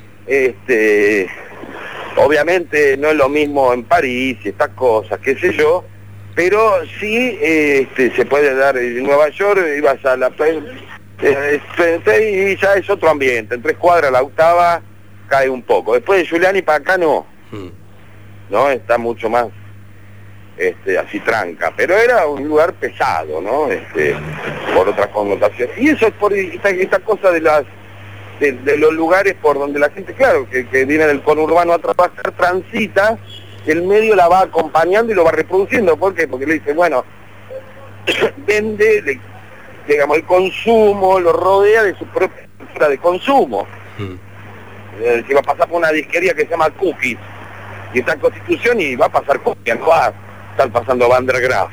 este, obviamente no es lo mismo en París y estas cosas, qué sé yo, pero sí este, se puede dar en Nueva York, ibas a la eh, y ya es otro ambiente, en tres cuadras la octava cae un poco, después de Giuliani para acá no, hmm. no, está mucho más Este, así tranca, pero era un lugar pesado, ¿no? Este, por otras connotaciones. Y eso es por esta, esta cosa de las de, de los lugares por donde la gente, claro, que, que viene del conurbano a trabajar, transita, el medio la va acompañando y lo va reproduciendo. ¿Por qué? Porque le dice, bueno, vende, le, digamos, el consumo, lo rodea de su propia cultura de consumo. Mm. Eh, si va a pasar por una disquería que se llama Cookies, y está en Constitución y va a pasar Cookies, no va a estar pasando Van der Graaf.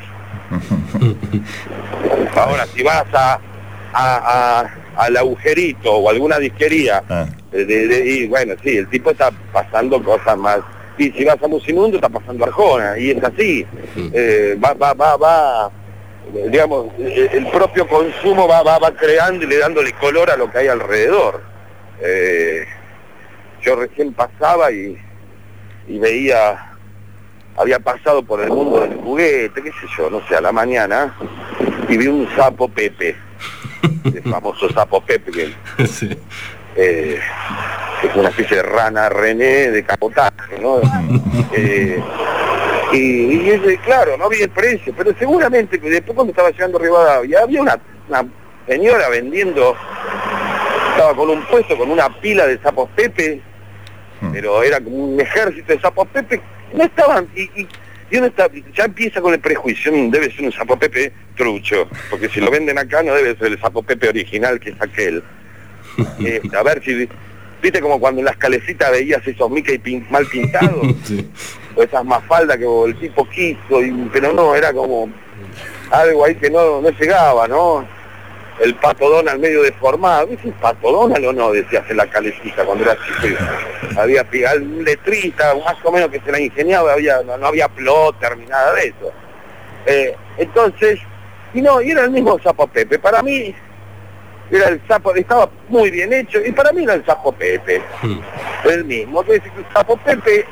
Ahora, si vas a, a, a al agujerito o alguna disquería, ah. de, de, de, y bueno, sí, el tipo está pasando cosas más. Y si vas a Musimundo está pasando Arjona, y es así. Mm. Eh, va, va, va, va, digamos, el propio consumo va, va, va creando y le dándole color a lo que hay alrededor. Eh, yo recién pasaba y, y veía, había pasado por el mundo del juguete, qué sé yo, no sé, a la mañana, y vi un sapo Pepe, el famoso sapo Pepe, que, sí. eh, que es una especie de rana René de capotaje, ¿no? eh, y, y ese, claro, no vi el precio, pero seguramente que después cuando estaba llegando a Rivadavia, había una, una señora vendiendo, estaba con un puesto, con una pila de sapos Pepe, pero era como un ejército de sapos Pepe, no estaban, y, y, y uno está, ya empieza con el prejuicio, debe ser un sapo Pepe trucho, porque si lo venden acá no debe ser el sapo Pepe original, que es aquel. Eh, a ver si, viste como cuando en las calecitas veías esos Mickey pin, mal pintados, sí. O esas mafaldas que el tipo quiso, y, pero no, era como algo ahí que no, no llegaba, ¿no? El Pato Donald medio deformado, ¿viste el Pato Donald o no? Decías en la calecita cuando era chico. Había un letrista, más o menos que se la ingeniaba, había, no, no había plotter ni nada de eso. Eh, entonces, y no, y era el mismo sapo Pepe, para mí era el sapo, estaba muy bien hecho, y para mí era el sapo Pepe, sí. El mismo, que es el sapo Pepe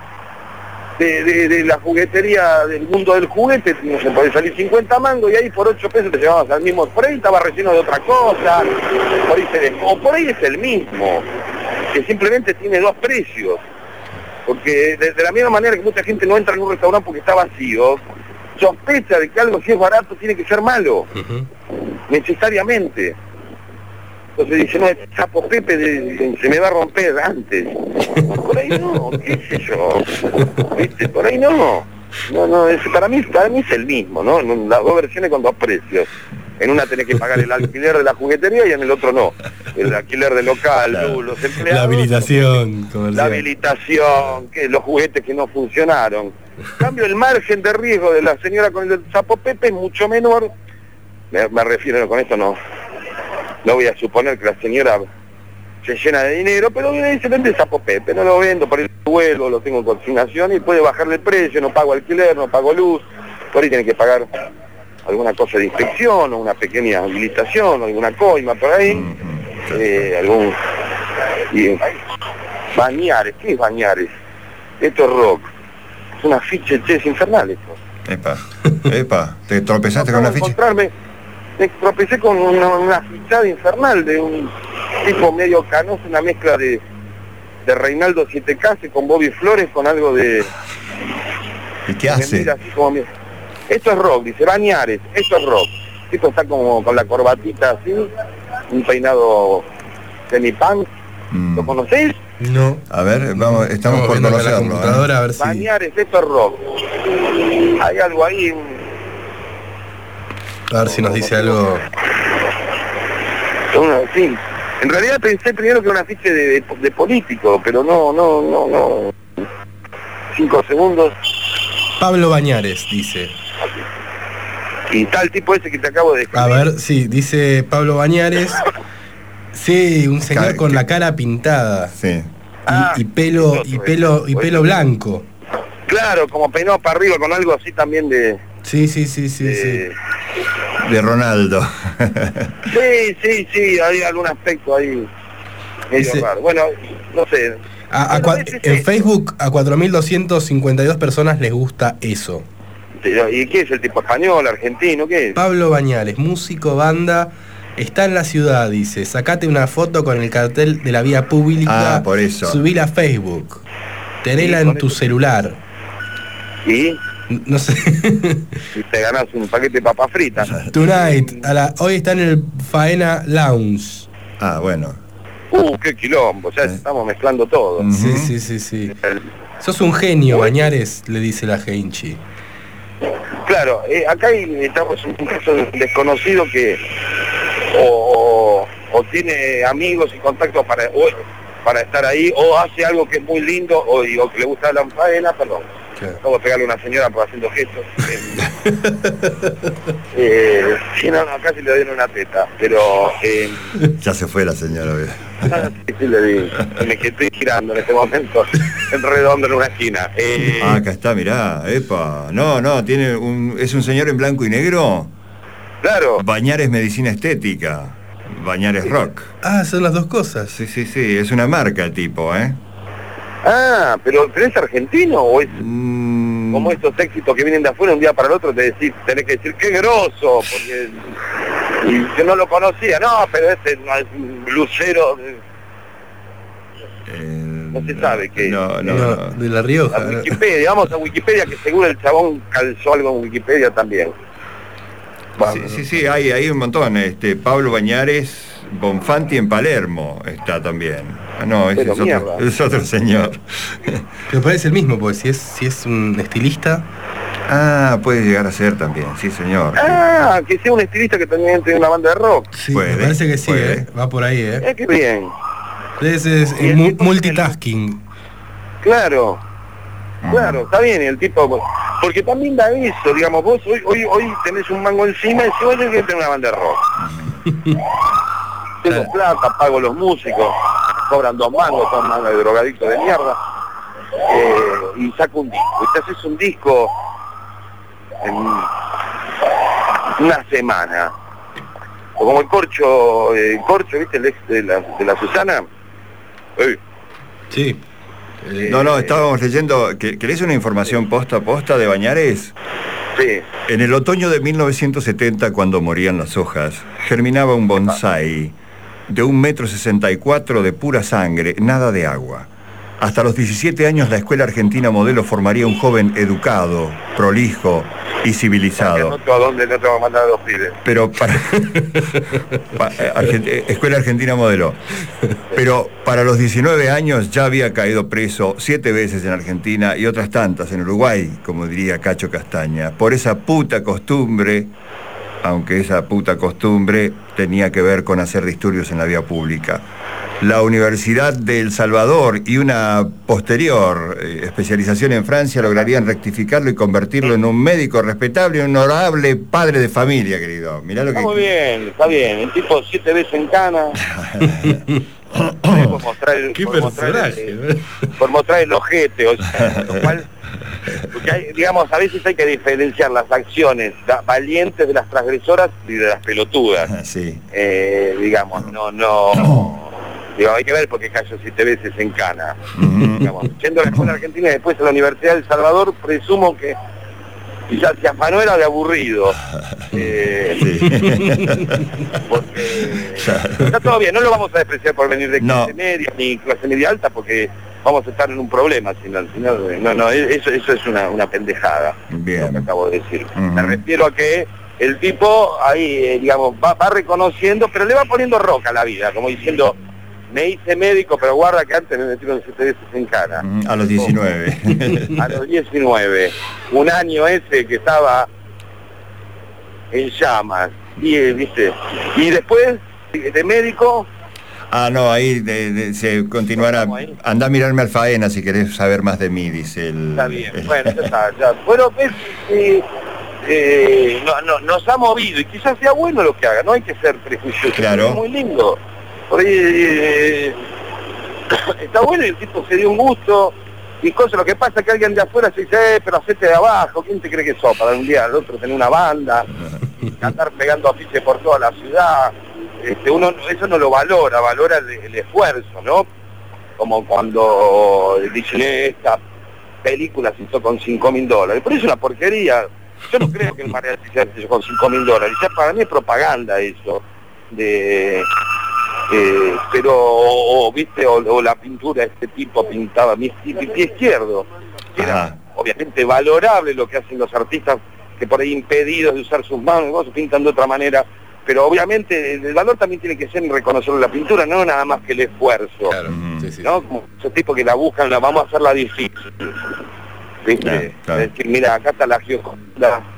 de, de, de la juguetería del mundo del juguete, no se puede salir cincuenta mangos y ahí por ocho pesos te llevabas al mismo, por ahí estaba relleno de otra cosa, por ahí se dejó, o por ahí es el mismo, que simplemente tiene dos precios, porque de, de la misma manera que mucha gente no entra en un restaurante porque está vacío, sospecha de que algo si es barato tiene que ser malo, uh-huh. necesariamente. Entonces dice, no, el sapo Pepe de, de, se me va a romper antes. Por ahí no, qué sé yo. ¿Viste? Por ahí no. No, no, es, para mí para mí es el mismo, ¿no? Las dos versiones con dos precios. En una tenés que pagar el alquiler de la juguetería y en el otro no. El alquiler del local, la, los empleados. La habilitación comercial. La habilitación, que los juguetes que no funcionaron. En cambio, el margen de riesgo de la señora con el sapo Pepe es mucho menor. Me, me refiero, con esto no... No voy a suponer que la señora se llena de dinero, pero se vende sapo Pepe, no lo vendo, por ahí lo vuelvo, lo tengo en consignación y puede bajarle el precio, no pago alquiler, no pago luz, por ahí tiene que pagar alguna cosa de inspección o una pequeña habilitación, alguna coima por ahí, eh, algún... Y, Bañares, ¿qué es Bañares? Esto es rock, es un afiche, che, es infernal esto. Epa, epa, ¿te tropezaste no con un afiche? Me tropecé con una, una fichada infernal de un tipo medio canoso, una mezcla de, de Reinaldo Siete Case con Bobby Flores con algo de... ¿Y qué hace? Así como, esto es rock, dice Bañares, esto es rock. Esto está como con la corbatita así, un peinado semi-punk. Mm. ¿Lo conocéis? No. A ver, vamos, estamos por conocerlo. ¿eh? A ver si... Bañares, esto es rock. Hay algo ahí... A ver si nos dice algo. Bueno, sí. En realidad pensé primero que era un afiche de, de, de político, pero no, no, no, no. Cinco segundos. Pablo Bañares, dice. Y tal tipo ese que te acabo de describir. A ver, sí, dice Pablo Bañares. Sí, un señor con la cara pintada. Sí. Y, ah, y pelo, y pelo, y pelo blanco. Claro, como peinado para arriba con algo así también de... Sí, sí, sí, sí, de, sí. De Ronaldo. Sí, sí, sí, hay algún aspecto ahí medio Ese... raro. Bueno, no sé. A, a bueno, cua... En sí. Facebook a cuatro mil doscientas cincuenta y dos personas les gusta eso. ¿Y qué es el tipo español, argentino, qué es? Pablo Bañares, músico, banda, está en la ciudad, dice. Sacate una foto con el cartel de la vía pública. Ah, por eso. Subila a Facebook. Tenela en tu celular. ¿Y? No sé. Y te ganas un paquete de papas fritas. Tonight, a la, hoy está en el Faena Lounge. Ah, bueno. Uh, qué quilombo, ya eh. estamos mezclando todo. Uh-huh. Sí, sí, sí, sí. El... Sos un genio, Bañares, le dice la Genchi. Claro. claro, eh, acá hay, estamos en un caso de un desconocido que o, o, o tiene amigos y contactos para, o, para estar ahí, o hace algo que es muy lindo, o, o que le gusta la faena, perdón. Claro. Acabo de pegarle a una señora por haciendo gestos. eh, sí, no, no, casi le dieron una teta, pero... Eh, ya se fue la señora. sí, sí, le di. Me que estoy girando en este momento, en redondo en una esquina. Eh, ah, acá está, mirá, epa. No, no, tiene un, es un señor en blanco y negro. Claro. Bañares Medicina Estética. Bañares sí. Rock. Ah, son las dos cosas. Sí, sí, sí, es una marca el tipo, ¿eh? Ah, pero, pero es argentino o es mm. como estos éxitos que vienen de afuera un día para el otro te decís, tenés que decir qué groso, porque y yo no lo conocía, no, pero este no es un blusero, eh, no se sabe qué. No, no, no, no. De La Rioja. La Wikipedia, vamos a Wikipedia, que seguro el chabón calzó algo en Wikipedia también. Bueno, sí, sí, sí, hay, hay un montón. Este, Pablo Bañares Bonfanti en Palermo está también. Ah, no, ese es otro, es otro señor. Me parece el mismo, porque si es, si es un estilista... Ah, puede llegar a ser también, sí señor. Ah, sí. Que sea un estilista que también tiene una banda de rock. Sí, puede, me parece que sí, puede. ¿eh? Va por ahí, ¿eh? Eh, qué bien. Es, es, es mu multitasking. Claro. Claro, está bien, el tipo, porque también da eso, digamos, vos hoy hoy hoy tenés un mango encima y decís, oye, yo tengo una banda de rock. Tengo claro. plata, pago los músicos, cobran dos mangos, son mangos de drogadictos de mierda, eh, y saco un disco. Y te haces un disco en una semana. O como el Corcho, el Corcho, ¿viste? El ex de la, de la Susana. Uy. Sí. No, no, estábamos leyendo, ¿querés una información posta a posta de Bañares? Sí. En el otoño de mil novecientos setenta, cuando morían las hojas, germinaba un bonsái de un metro sesenta y cuatro de pura sangre, nada de agua. Hasta los diecisiete años la Escuela Argentina Modelo formaría un joven educado, prolijo y civilizado. No, ¿a dónde no te va a mandar a los pibes? Pero para... pa, Argent... Escuela Argentina Modelo. Pero para los diecinueve años ya había caído preso siete veces en Argentina y otras tantas en Uruguay, como diría Cacho Castaña, por esa puta costumbre, aunque esa puta costumbre tenía que ver con hacer disturbios en la vía pública. La Universidad de El Salvador y una posterior eh, especialización en Francia lograrían rectificarlo y convertirlo en un médico respetable y un honorable padre de familia, querido. Mirá lo que... Está muy bien, está bien. El tipo siete veces en cana. por mostrar el, ¿Qué por personaje? Mostrar el, por mostrar el ojete, o sea, lo cual... Porque hay, digamos, a veces hay que diferenciar las acciones valientes de las transgresoras y de las pelotudas. Sí. Eh, digamos, no, no... Digo, hay que ver por qué cayó siete veces en cana. Uh-huh. Digamos, yendo a la Escuela Argentina y después a la Universidad de El Salvador, presumo que quizás se afanó era de aburrido. Eh, sí. Porque está todo bien, no lo vamos a despreciar por venir de clase no. media ni clase media alta, porque vamos a estar en un problema, sino, sino, no, no, eso, eso es una, una pendejada. Bien. Lo que acabo de decir. Uh-huh. Me refiero a que el tipo ahí, eh, digamos, va, va reconociendo, pero le va poniendo roca a la vida, como diciendo... Me hice médico, pero guarda que antes me metieron siete veces en cana. A los diecinueve. A los diecinueve. Un año ese que estaba en llamas. Y, ¿viste? Y después, de médico... Ah, no, ahí de, de, se continuará. Andá a mirarme al Faena si querés saber más de mí, dice el... Está bien, el... bueno, ya está. Ya. Bueno, pues, eh, eh, no, no, nos ha movido y quizás sea bueno lo que haga. No hay que ser prejuicioso. Claro. Es muy lindo. Por ahí eh, está bueno y el tipo se dio un gusto y cosas. Lo que pasa es que alguien de afuera se dice, eh, pero hacete de abajo, ¿quién te cree que sos? Para un día al otro tener una banda, andar pegando afiches por toda la ciudad. Este, uno eso no lo valora, valora el, el esfuerzo, ¿no? Como cuando dicen, eh, esta película se hizo con cinco mil dólares. Pero es una porquería. Yo no creo que el mariachi se hizo con cinco mil dólares. Ya para mí es propaganda eso. De... Eh, pero o, o viste o, o la pintura de este tipo pintaba mi, mi pie izquierdo, era Ajá. obviamente valorable lo que hacen los artistas que por ahí impedidos de usar sus manos, ¿no? Se pintan de otra manera, pero obviamente el valor también tiene que ser en reconocer la pintura, no nada más que el esfuerzo, claro. sí, sí, ¿no? Como esos tipos que la buscan, la vamos a hacerla difícil, ¿viste? Claro, claro. Es decir, mira, acá está la Gioconda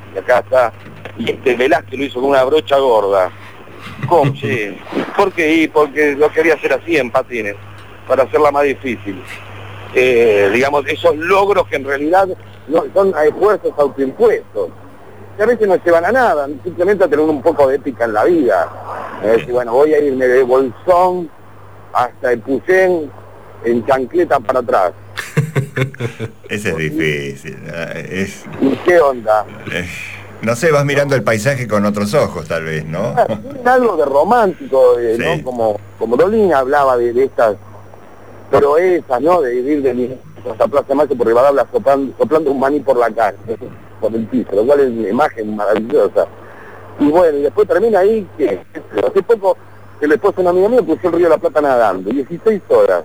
y acá está, y este Velázquez lo hizo con una brocha gorda. ¿Cómo? Sí. ¿Por qué? Y porque lo quería hacer así en patines, para hacerla más difícil. Eh, digamos, esos logros que en realidad no, son esfuerzos autoimpuestos, que a veces no llevan a nada, simplemente a tener un poco de ética en la vida. Es decir, bueno, voy a irme de Bolsón hasta Epuyén en chancleta para atrás. Ese es difícil. Es... ¿Y qué onda? Eh, no sé, vas mirando el paisaje con otros ojos, tal vez, ¿no? Ah, tiene algo de romántico, eh, sí. ¿no? Como, como Dolina hablaba de, de estas proezas, ¿no? De ir de hasta Plaza Mayo por Rivadavia soplando, soplando un maní por la calle, por el piso, lo cual es una imagen maravillosa. Y bueno, y después termina ahí que hace poco el esposo de un amigo mío puso el Río de la Plata nadando, dieciséis horas.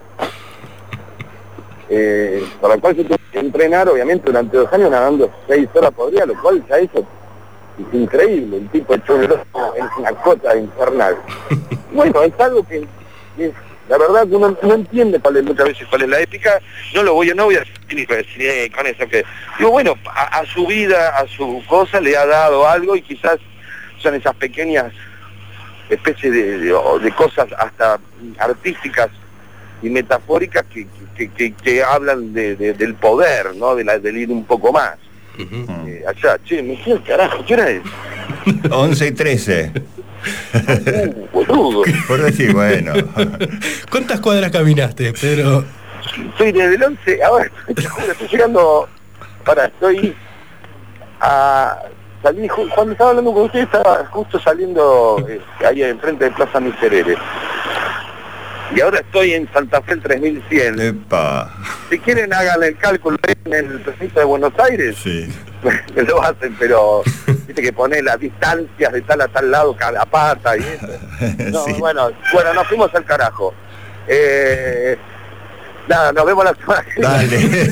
Eh, para el cual yo tuve que entrenar, obviamente, durante dos años nadando seis horas por día, lo cual ya eso es increíble, el tipo hecho es una cosa infernal. Bueno, es algo que, que la verdad que uno no entiende cuál es, muchas veces cuál es la ética, no lo voy a, no voy a decir ni decir con eso que, digo, bueno, a, a su vida, a su cosa le ha dado algo y quizás son esas pequeñas especies de, de, de cosas hasta artísticas y metafóricas que, que, que, que hablan de, de, del poder, ¿no? De la, del ir un poco más. Uh-huh. eh, allá, che, me fui al carajo, ¿qué hora es? once y trece. Uh, boludo. Por decir, bueno. ¿Cuántas cuadras caminaste, Pedro? Soy desde el once, ahora estoy, estoy llegando, para, estoy a... Salí, cuando estaba hablando con usted estaba justo saliendo eh, ahí enfrente de Plaza Miserere. Y ahora estoy en Santa Fe el tres mil cien. Epa. Si quieren hagan el cálculo en el precinto de Buenos Aires, sí. Lo hacen, pero viste que pone las distancias de tal a tal lado cada pata y eso. No, sí. bueno, bueno, nos fuimos al carajo. Eh, nada, nos vemos la semana que viene.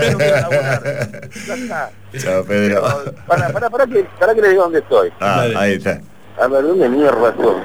Chao, Pedro. Pero, para, para, para que, para que les diga dónde estoy. Ah, Dale. Ahí está. A ver, ¿dónde mierda estoy?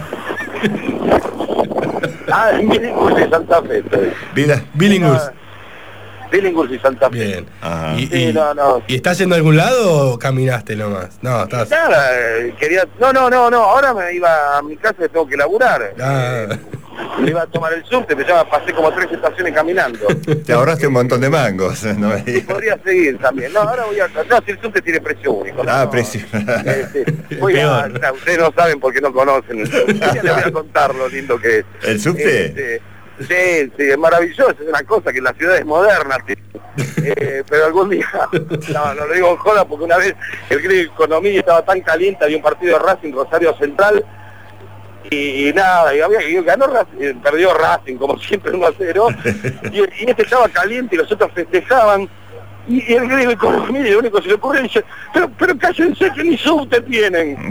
Ah, en Billinghurst y Santa Fe estoy. Vida. Billinghurst. Billinghurst y Santa Fe. Bien. Ajá. ¿Y, sí, y, no, no. ¿Y estás yendo a algún lado o caminaste nomás? No, estás... Nada, quería... No, no, no, no, ahora me iba a mi casa y tengo que laburar. Ah. Eh, me iba a tomar el subte, me llama, pasé como tres estaciones caminando. Te ahorraste un montón de mangos, ¿no? Sí, podría seguir también. No, ahora voy a... No, si el subte tiene precio único. Ah, no, precio. Este, voy a... No, ustedes no saben porque no conocen el subte. Ya les voy a contar lo lindo que es. ¿El subte? Este, sí, sí, es maravilloso, es una cosa que la ciudad es moderna, eh, pero algún día, no, no lo digo en joda porque una vez el gremio de economía estaba tan caliente, había un partido de Racing Rosario Central, y, y nada, y, había, y ganó Racing, perdió Racing como siempre uno a cero, y, y este estaba caliente y los otros festejaban, y, y el gremio de economía, lo único que se le ocurre es dice, pero, pero cállense que ni subte tienen.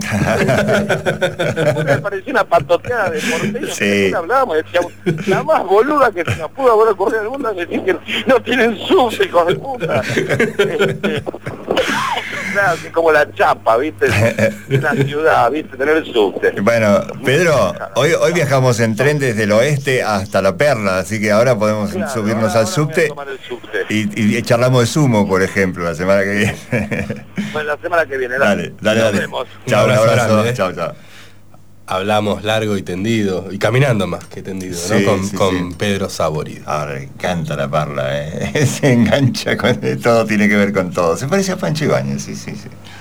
Me pareció una patoteada de porteño, sí. Hablábamos, decíamos, la más boluda que se nos pudo haber ocurrido en el mundo es decir que no tienen subte, hijos de puta. Este, claro, que como la chapa, ¿viste? La ciudad, ¿viste? Tener el subte. Bueno, Pedro, hoy hoy viajamos en tren desde el oeste hasta La Perla, así que ahora podemos claro, subirnos ahora, al ahora subte, subte. Y, y charlamos de sumo, por ejemplo, la semana que viene. Bueno, la semana que viene. Dale, dale, Nos dale. vemos. Chao, un abrazo. Grande, ¿eh? Chao, chao. Hablamos largo y tendido, y caminando más que tendido, sí, ¿no? Con, sí, con sí. Pedro Saborido. Ahora le encanta la parla, ¿eh? Se engancha con todo, tiene que ver con todo. Se parece a Pancho Ibáñez, sí, sí, sí.